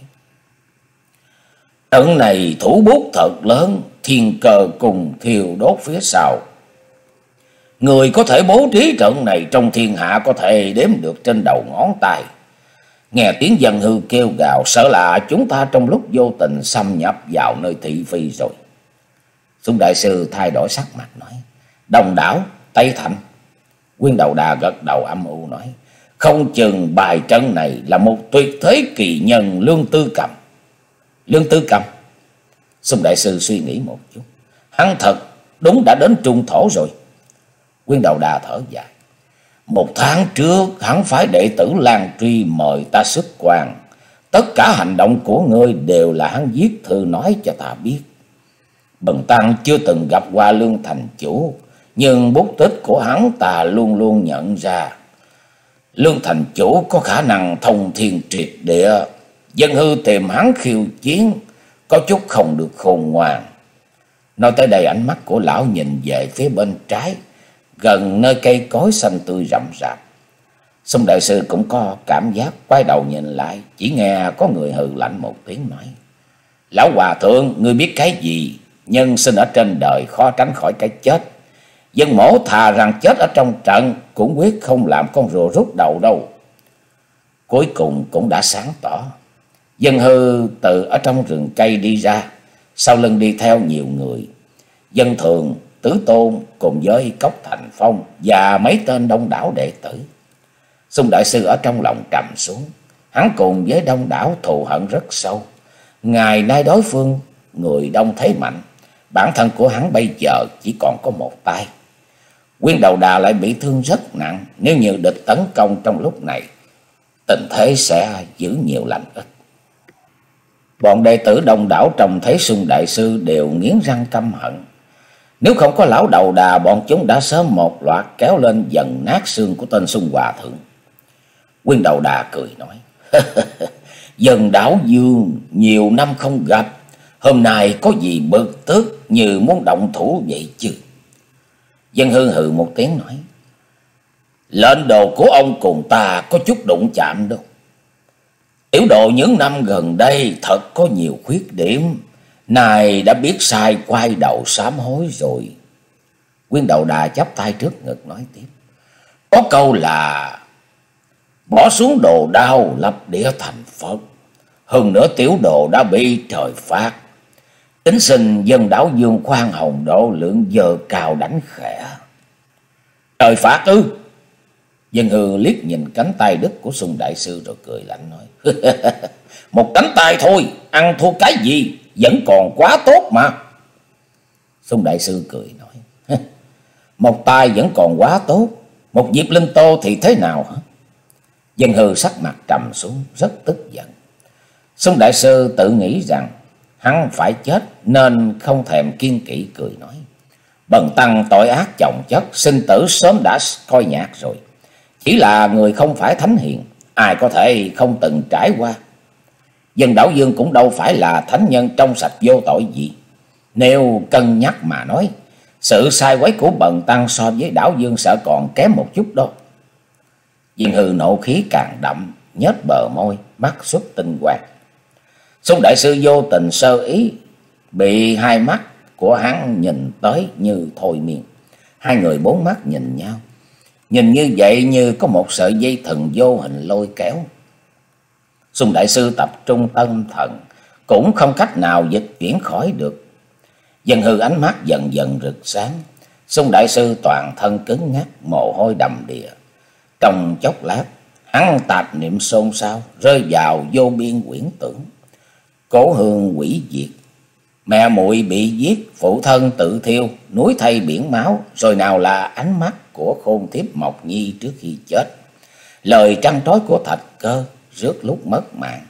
Trận này thủ bút thật lớn, thiên cơ cùng thiêu đốt phía sau. Người có thể bố trí trận này trong thiên hạ có thể đếm được trên đầu ngón tay. Nghe tiếng Dân Hư kêu gào, sợ là chúng ta trong lúc vô tình xâm nhập vào nơi thị phi rồi. Xung đại sư thay đổi sắc mặt nói: Đông đảo, Tây Thành. Nguyên Đầu Đà gật đầu âm u nói: Không chừng bài trận này là một tuyệt thế kỳ nhân Lương Tư Cầm. Lương Tư Cầm? Xung đại sư suy nghĩ một chút. Hắn thật đúng đã đến trung thổ rồi. Nguyên Đầu Đà thở dài: Một tháng trước hắn phải đệ tử Lan Truy mời ta xuất quan. Tất cả hành động của ngươi đều là hắn viết thư nói cho ta biết. Bần tăng chưa từng gặp qua Lương thành chủ, nhưng bút tích của hắn ta luôn luôn nhận ra. Lương thành chủ có khả năng thông thiên triệt địa. Dân Hư tìm hắn khiêu chiến có chút không được khôn ngoan. Nói tới đây, ánh mắt của lão nhìn về phía bên trái, gần nơi cây cối xanh tươi rậm rạp. Xung đại sư cũng có cảm giác, quay đầu nhìn lại, chỉ nghe có người hừ lạnh một tiếng nói: Lão hòa thượng, ngươi biết cái gì? Nhân sinh ở trên đời khó tránh khỏi cái chết. Dân mổ thà rằng chết ở trong trận, cũng quyết không làm con rùa rút đầu đâu. Cuối cùng cũng đã sáng tỏ. Dân Hư từ ở trong rừng cây đi ra, sau lưng đi theo nhiều người, Dân Thường, Tứ Tôn cùng với Cốc Thành Phong và mấy tên đông đảo đệ tử. Xung đại sư ở trong lòng trầm xuống, hắn cùng với đông đảo thù hận rất sâu. Ngày nay đối phương người đông thế mạnh, bản thân của hắn bây giờ chỉ còn có một tay. Quyên Đầu Đà lại bị thương rất nặng, nếu như địch tấn công trong lúc này, tình thế sẽ giữ nhiều lành ít. Bọn đệ tử đông đảo trông thấy Xung đại sư đều nghiến răng căm hận. Nếu không có lão Đầu Đà, bọn chúng đã sớm một loạt kéo lên dần nát xương của tên Xung hòa thượng. Quyên Đầu Đà cười nói: Dân Đảo Dương nhiều năm không gặp, hôm nay có gì bực tức như muốn động thủ vậy chứ? Dân Hư hừ một tiếng nói: Lệnh đồ của ông cùng ta có chút đụng chạm đâu. Tiểu đồ những năm gần đây thật có nhiều khuyết điểm, này đã biết sai quay đầu sám hối rồi. Quyên Đầu Đà chắp tay trước ngực nói tiếp: Có câu là bỏ xuống đồ đao lập địa thành Phật. Hơn nữa tiểu đồ đã bị trời phạt, kính xin Dân Đảo Dương khoan hồng độ lượng, giờ cào đánh khẽ. Trời phạt ư? Dân Hư liếc nhìn cánh tay đứt của Xung đại sư rồi cười lạnh nói: Một cánh tay thôi, ăn thua cái gì, vẫn còn quá tốt mà. Xung đại sư cười nói: Một tay vẫn còn quá tốt, một Diệp Linh Tô thì thế nào hả? Dân Hư sắc mặt trầm xuống, rất tức giận. Xung đại sư tự nghĩ rằng hắn phải chết nên không thèm kiên kỵ, cười nói: Bần tăng tội ác chồng chất, sinh tử sớm đã coi nhạt rồi. Chỉ là người không phải thánh hiền, ai có thể không từng trải qua. Dân Đảo Dương cũng đâu phải là thánh nhân trong sạch vô tội gì. Nếu cân nhắc mà nói, sự sai quấy của bần tăng so với Đảo Dương sợ còn kém một chút đó. Viên Hư nộ khí càng đậm, nhếch bờ môi, mắt xuất tinh quang. Xung đại sư vô tình sơ ý, bị hai mắt của hắn nhìn tới như thôi miên. Hai người bốn mắt nhìn nhau, nhìn như vậy như có một sợi dây thừng vô hình lôi kéo. Xung đại sư tập trung tâm thần, cũng không cách nào dịch chuyển khỏi được. Dân Hư ánh mắt dần dần rực sáng. Xung đại sư toàn thân cứng ngắc, mồ hôi đầm đìa. Trong chốc lát, hắn tạp niệm xôn xao, rơi vào vô biên quyển tưởng. Cố hương quỷ diệt, mẹ muội bị giết, phụ thân tự thiêu, núi thây biển máu, rồi nào là ánh mắt của khôn thiếp Mộc Nhi trước khi chết, lời trăn trối của Thạch Cơ rước lúc mất mạng.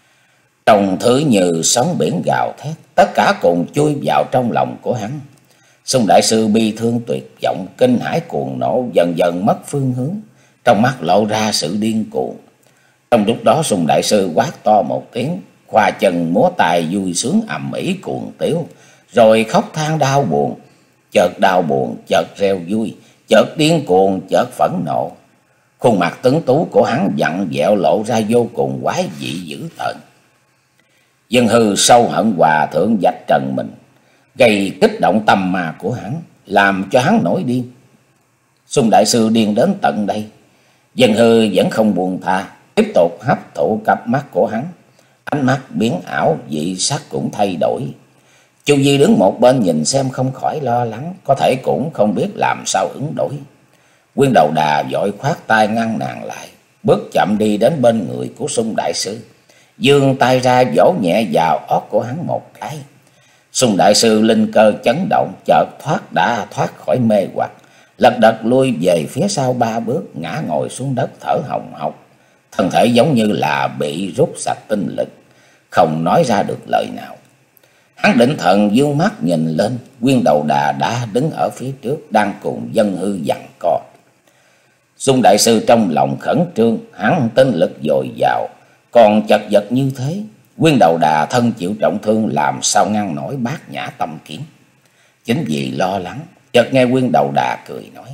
Trong thứ như sóng biển gào thét, tất cả cùng chui vào trong lòng của hắn. Xung đại sư bi thương tuyệt vọng, kinh hãi cuồng nộ, dần dần mất phương hướng, trong mắt lộ ra sự điên cuồng. Trong lúc đó Xung đại sư quát to một tiếng, khoa chân múa tài vui sướng ầm ĩ cuồng tiếu, rồi khóc than đau buồn, chợt đau buồn, chợt reo vui, chợt điên cuồng, chợt phẫn nộ. Khuôn mặt tuấn tú của hắn vặn vẹo, lộ ra vô cùng quái dị dữ tợn. Dân Hư sâu hận hòa thượng vạch trần mình, gây kích động tâm ma của hắn, làm cho hắn nổi điên. Xung đại sư điên đến tận đây, Dân Hư vẫn không buông tha, tiếp tục hấp thụ cặp mắt của hắn. Ánh mắt biến ảo, dị sắc cũng thay đổi. Chu Di đứng một bên nhìn xem không khỏi lo lắng, có thể cũng không biết làm sao ứng đối. Quyên Đầu Đà vội khoát tay ngăn nàng lại, bước chậm đi đến bên người của Xung đại sư, giương tay ra vỗ nhẹ vào ót của hắn một cái. Xung đại sư linh cơ chấn động, chợt thoát đã thoát khỏi mê hoặc, lật đật lui về phía sau ba bước, ngã ngồi xuống đất thở hồng hộc, thân thể giống như là bị rút sạch tinh lực, không nói ra được lời nào. Hắn định thần dương mắt nhìn lên, Quyên Đầu Đà đã đứng ở phía trước, đang cùng Dân Hư giằng co. Xung đại sư trong lòng khẩn trương, hắn tinh lực dồi dào, còn chật vật như thế, Quyên Đầu Đà thân chịu trọng thương, làm sao ngăn nổi Bát Nhã Tâm Kiếm. Chính vì lo lắng, chợt nghe Quyên Đầu Đà cười nói: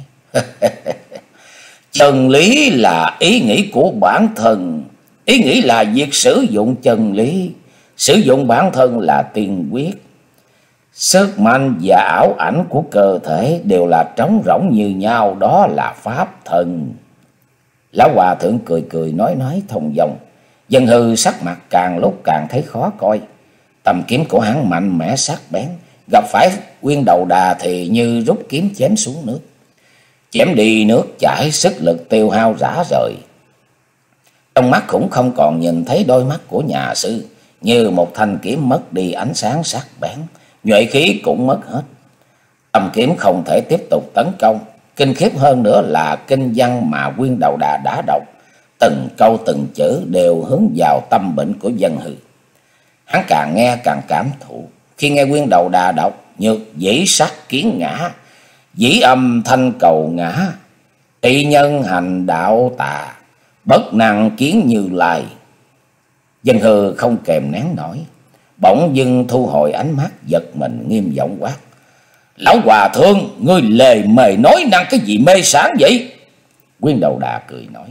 Chân lý là ý nghĩ của bản thân, ý nghĩ là việc sử dụng chân lý, sử dụng bản thân là tiên quyết. Sức mạnh và ảo ảnh của cơ thể đều là trống rỗng như nhau, đó là pháp thân. Lão hòa thượng cười cười nói nói thông dong. Dân Hư sắc mặt càng lúc càng thấy khó coi, Tầm kiếm của hắn mạnh mẽ sắc bén, gặp phải Quyên Đầu Đà thì như rút kiếm chém xuống nước. Chém đi nước chảy, sức lực tiêu hao rã rời. Trong mắt cũng không còn nhìn thấy đôi mắt của nhà sư, như một thanh kiếm mất đi ánh sáng sắc bén, nhuệ khí cũng mất hết. Tầm kiếm không thể tiếp tục tấn công, kinh khiếp hơn nữa là kinh văn mà Quyên Đầu Đà đã đọc, từng câu từng chữ đều hướng vào tâm bệnh của Dân Hư. Hắn càng nghe càng cảm thụ, khi nghe Quyên Đầu Đà đọc nhược dĩ sắc kiến ngã, dĩ âm thanh cầu ngã, y nhân hành đạo tà, bất năng kiến Như Lai. Dân Hư không kèm nén nổi, bỗng dưng thu hồi ánh mắt, giật mình nghiêm giọng quát: Lão hòa thượng, ngươi lề mề nói năng cái gì mê sảng vậy? Quyên Đầu Đà cười nói: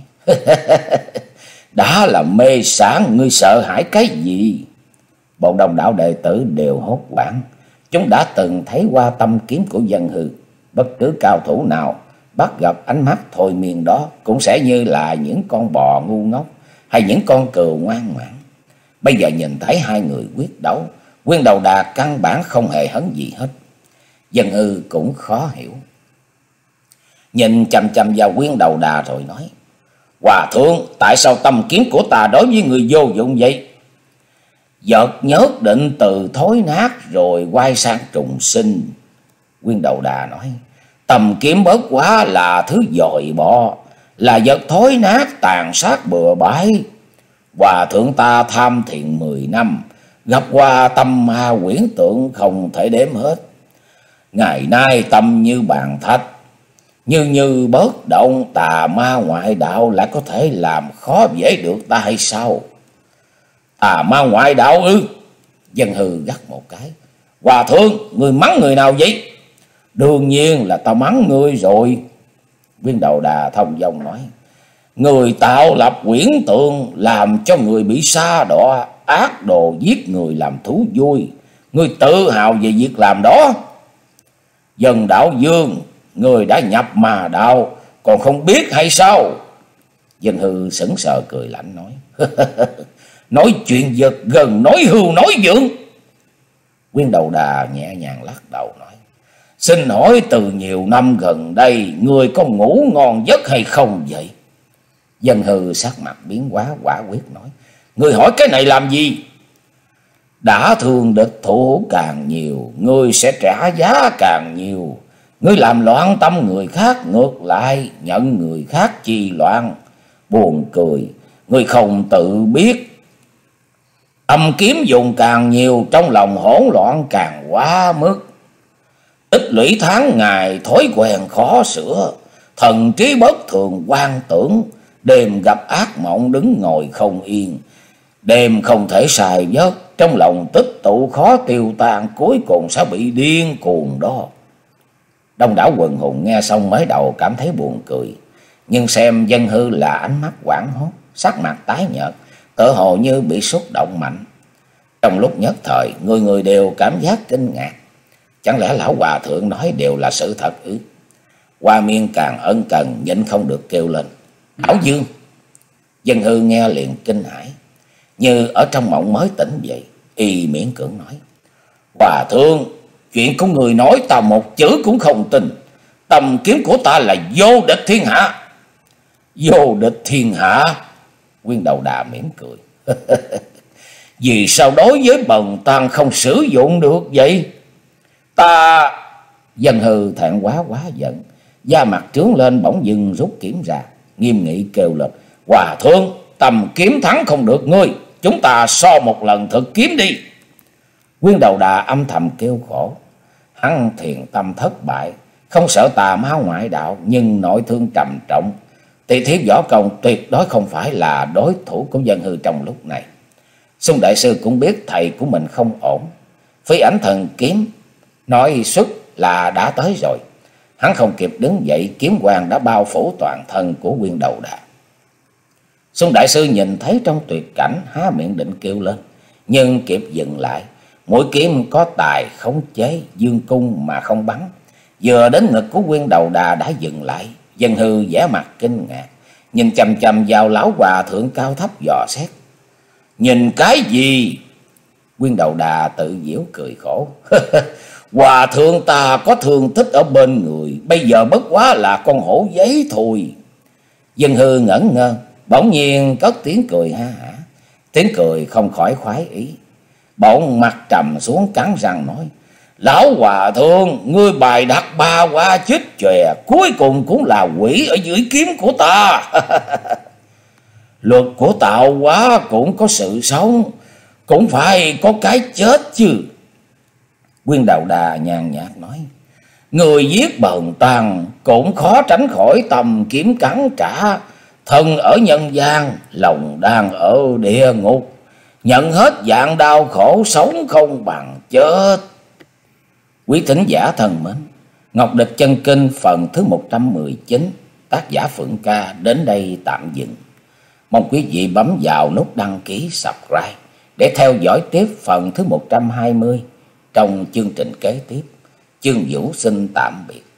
Đã là mê sảng, ngươi sợ hãi cái gì? Bọn đông đảo đệ tử đều hốt hoảng. Chúng đã từng thấy qua tâm kiếm của Dân Hư. Bất cứ cao thủ nào bắt gặp ánh mắt thôi miên đó cũng sẽ như là những con bò ngu ngốc hay những con cừu ngoan ngoãn. Bây giờ nhìn thấy hai người quyết đấu, Quyên Đầu Đà căn bản không hề hấn gì hết. Dân Hư cũng khó hiểu, nhìn chằm chằm vào Quyên Đầu Đà rồi nói: Hòa thượng, tại sao tâm kiếm của ta đối với người vô dụng vậy? Giật nhớt định từ thối nát rồi quay sang trùng sinh. Quyên Đầu Đà nói: Tầm kiếm bất quá là thứ dòi bọ, là vật thối nát tàn sát bừa bãi. Hòa thượng ta tham thiền mười năm, gặp qua tâm ma quyển tượng không thể đếm hết. Ngày nay tâm như bàn thạch, như như bớt động, tà ma ngoại đạo lại có thể làm khó dễ được ta hay sao? Tà ma ngoại đạo ư? Dân Hư gắt một cái: Hòa thượng, người mắng người nào vậy? Đương nhiên là tao mắng ngươi rồi. Quyên Đầu Đà thông dong nói: Người tạo lập quyển tượng làm cho người bị sa đọa, ác đồ giết người làm thú vui. Ngươi tự hào về việc làm đó. Dân Đạo Dương, người đã nhập mà đạo còn không biết hay sao? Dân Hư sững sờ cười lạnh nói: Nói chuyện giật gần, nói hưu nói vượng. Quyên Đầu Đà nhẹ nhàng lắc đầu nói: Xin hỏi từ nhiều năm gần đây, người có ngủ ngon giấc hay không vậy? Dân Hư sắc mặt biến hóa, quả quyết nói: Người hỏi cái này làm gì? Đã thương địch thủ càng nhiều, ngươi sẽ trả giá càng nhiều. Ngươi làm loạn tâm người khác, ngược lại nhận người khác chi loạn. Buồn cười, ngươi không tự biết. Âm kiếm dùng càng nhiều, trong lòng hỗn loạn càng quá mức. Tích lũy tháng ngày, thói quen khó sửa. Thần trí bất thường quan tưởng, đêm gặp ác mộng đứng ngồi không yên. Đêm không thể xài giấc, trong lòng tích tụ khó tiêu tan, cuối cùng sẽ bị điên cuồng đó. Đông đảo quần hùng nghe xong mới đầu cảm thấy buồn cười, nhưng xem Dân Hư là ánh mắt hoảng hốt, sắc mặt tái nhợt, tựa hồ như bị xúc động mạnh. Trong lúc nhất thời, người người đều cảm giác kinh ngạc. Chẳng lẽ lão hòa thượng nói đều là sự thật ư? Hoa Miên càng ân cần nhịn không được kêu lên: Bảo Dương! Dân Hư nghe liền kinh hãi, như ở trong mộng mới tỉnh vậy. Y miễn cưỡng nói: Hòa thượng, chuyện của người nói ta một chữ cũng không tin. Tầm kiếm của ta là vô địch thiên hạ. Vô địch thiên hạ? Quyên Đầu Đà mỉm cười: Vì sao đối với bần tăng không sử dụng được vậy? Ta... Dân Hư thẹn quá quá giận, da mặt trướng lên, bỗng dưng rút kiếm ra, nghiêm nghị kêu lên: Hòa thượng, tầm kiếm thắng không được ngươi, chúng ta so một lần thực kiếm đi. Quyên Đầu Đà âm thầm kêu khổ. Hắn thiền tâm thất bại, không sợ tà ma ngoại đạo, nhưng nội thương trầm trọng. Tỷ thiếp võ công tuyệt đối không phải là đối thủ của Dân Hư trong lúc này. Xung đại sư cũng biết thầy của mình không ổn. Phi Ảnh Thần Kiếm nói xuất là đã tới rồi. Hắn không kịp đứng dậy, kiếm quang đã bao phủ toàn thân của Quyên Đầu Đà. Xung đại sư nhìn thấy trong tuyệt cảnh, há miệng định kêu lên, nhưng kịp dừng lại. Mũi kiếm có tài khống chế dương cung mà không bắn, vừa đến ngực của Quyên Đầu Đà đã dừng lại. Dân Hư vẻ mặt kinh ngạc, nhìn chằm chằm vào lão hòa thượng cao thấp dò xét. Nhìn cái gì? Quyên Đầu Đà tự giễu cười khổ. Hòa thượng ta có thương thích ở bên người, bây giờ bất quá là con hổ giấy thôi. Dân Hư ngẩn ngơ, bỗng nhiên cất tiếng cười ha hả. Tiếng cười không khỏi khoái ý. Bỗng mặt trầm xuống cắn răng nói: Lão hòa thượng, ngươi bài đặt ba qua chích chòe, cuối cùng cũng là quỷ ở dưới kiếm của ta. Luật của tạo hóa cũng có sự sống, cũng phải có cái chết chứ. Quyên Đầu Đà nhàn nhạt nói: Người giết bần tăng cũng khó tránh khỏi tầm kiếm cắn trả. Thân ở nhân gian, lòng đang ở địa ngục, nhận hết dạng đau khổ, sống không bằng chết. Quý thính giả thân mến, Ngọc Địch Chân Kinh phần thứ một trăm mười chín, tác giả Phượng Ca đến đây tạm dừng. Mong quý vị bấm vào nút đăng ký subscribe để theo dõi tiếp phần thứ một trăm hai mươi trong chương trình kế tiếp. Chương Vũ xin tạm biệt.